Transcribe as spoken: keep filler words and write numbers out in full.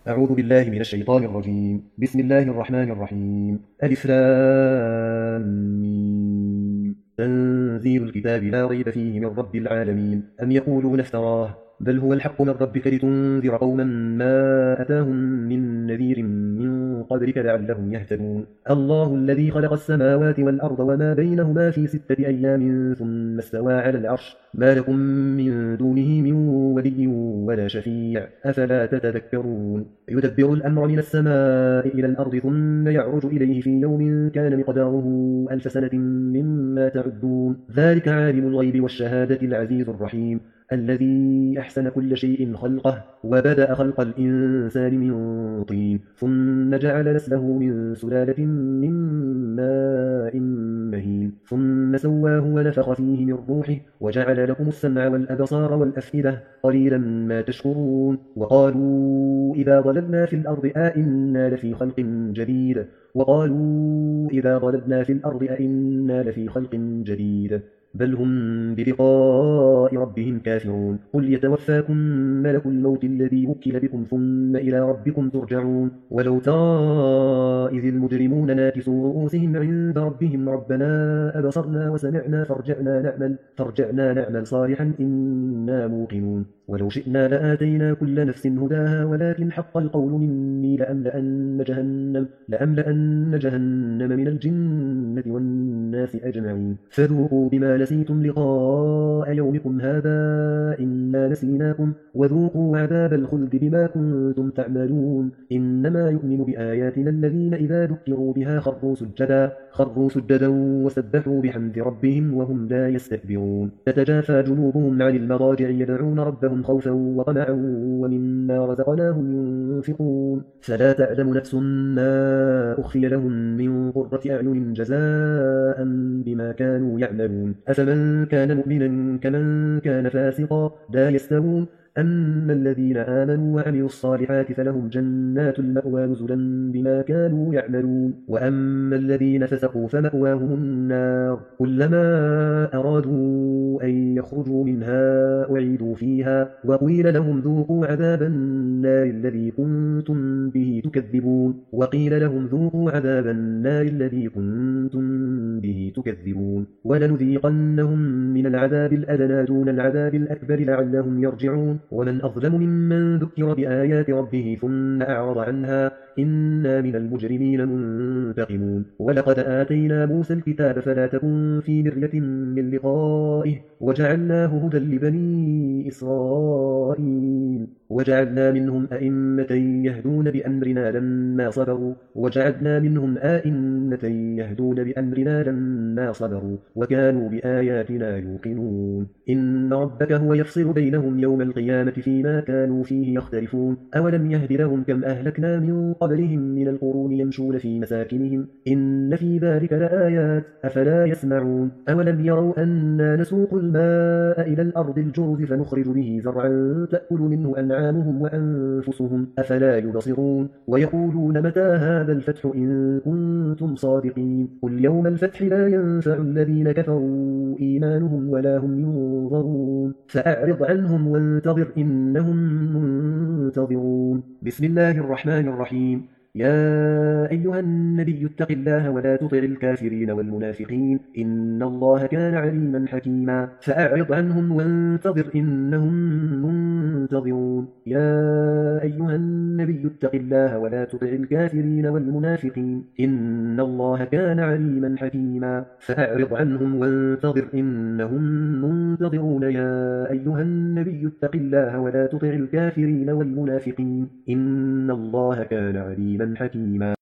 أعوذ بالله من الشيطان الرجيم. بسم الله الرحمن الرحيم. ألف لام ميم. تنزيل الكتاب لا ريب فيه من رب العالمين. أم يقولون افتراه بل هو الحق من ربك لتنذر قوما ما أتاهم من نذير من قبلك لعلهم يهتدون. الله الذي خلق السماوات والأرض وما بينهما في ستة أيام ثم استوى على العرش ما لكم من دونه من ولي ولا شفيع أفلا تتذكرون. يدبر الأمر من السماء إلى الأرض ثم يعرج إليه في يوم كان مقداره ألف سنة مما تعدون. ذلك عالم الغيب والشهادة العزيز الرحيم الذي أحسن كل شيء خلقه وبدأ خلق الإنسان من طين ثم جعل نسله من سلالة من ماء مهين ثم سواه ونفخ فيه من روحه وجعل لكم السمع والأبصار والأفئدة قليلا ما تشكرون. وقالوا إذا ضللنا في الأرض أئنا لفي خلق جديد وقالوا إذا ضللنا في الأرض أئنا لفي خلق جديد بل هم بلقاء ربهم كافرون. قل يتوفاكم ملك الموت الذي وكل بكم ثم إلى ربكم ترجعون. ولو ترى إذ المجرمون ناكسوا رؤوسهم عند ربهم ربنا أبصرنا وسمعنا فارجعنا نعمل, فارجعنا نعمل صالحا إنا موقنون. ولو شئنا لآتينا كل نفس هداها ولكن حق القول مني لأملأن جهنم, لأملأن جهنم من الجنة والناس أجمعين. فذوقوا بما نسيتم لقاء يومكم هذا إنا نسيناكم وذوقوا عذاب الخلد بما كنتم تعملون. إنما يؤمن بآياتنا الذين إذا ذكروا بها خروا سجدا, خروا سجدا وسبحوا بحمد ربهم وهم لا يستكبرون. تتجافى جنوبهم عن المضاجع يدعون ربهم خوفا وطمعا ومما رزقناهم ينفقون. فلا تعلم نفس ما أخفي لهم من قرة أعين جزاء بما كانوا يعملون. أفمن كان مؤمنا كمن كان فاسقا لا يستوون. أما الذين آمنوا وعملوا الصالحات فلهم جنات المأوى نزلا بما كانوا يعملون. وأما الذين فسقوا فمأواهم النار كلما أرادوا أن يخرجوا منها أعيدوا فيها وقيل لهم ذوقوا عذاب النار الذي كنتم به تكذبون. وقيل لهم ذوقوا عذاب النار الذي كنتم به تكذبون. ولنذيقنهم من العذاب الأدنى دون العذاب الأكبر لعلهم يرجعون. ومن أظلم ممن ذكر بآيات ربه ثم أعرض عنها إنا من المجرمين منتقمون. ولقد آتينا موسى الكتاب فلا تكن في مرية من لقائه وجعلناه هدى لبني إسرائيل وجعلنا منهم أئمة يهدون بأمرنا لما صبروا وجعلنا منهم أئمة يهدون بأمرنا لما صبروا وكانوا بآياتنا يوقنون. إن ربك هو يفصل بينهم يوم القيامة فيما كانوا فيه يختلفون. أولم يهد لهم كم أهلكنا من قبلهم من القرون يمشون في مساكنهم إن في ذلك لآيات أفلا يسمعون. أولم يروا أنا نسوق الماء إلى الأرض الجرز فنخرج به زرعا تأكل منه أنعامهم وأنفسهم أفلا يبصرون. ويقولون متى هذا الفتح إن كنتم صادقين. قل يوم الفتح لا ينفع الذين كفروا إيمانهم ولا هم ينظرون. فأعرض عنهم وانتظر إنهم منتظرون. بسم الله الرحمن الرحيم. يا أيها النبي اتق الله ولا تطع الكافرين والمنافقين إن الله كان عليما حكيما. فأعرض عنهم وانتظر إنهم منتظرون. يا أيها النبي اتق الله ولا تطع الكافرين والمنافقين إن الله كان عليما حكيما. فأعرض عنهم وانتظر إنهم منتظرون. يا أيها النبي اتق الله ولا تطع الكافرين والمنافقين إن الله كان عليما حكيما.